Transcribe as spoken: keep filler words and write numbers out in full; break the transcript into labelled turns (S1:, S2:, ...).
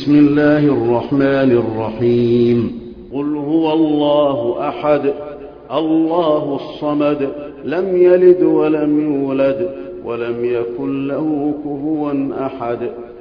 S1: بسم الله الرحمن الرحيم. قل هو الله أحد الله الصمد لم يلد ولم يولد ولم يكن له كفوا أحد.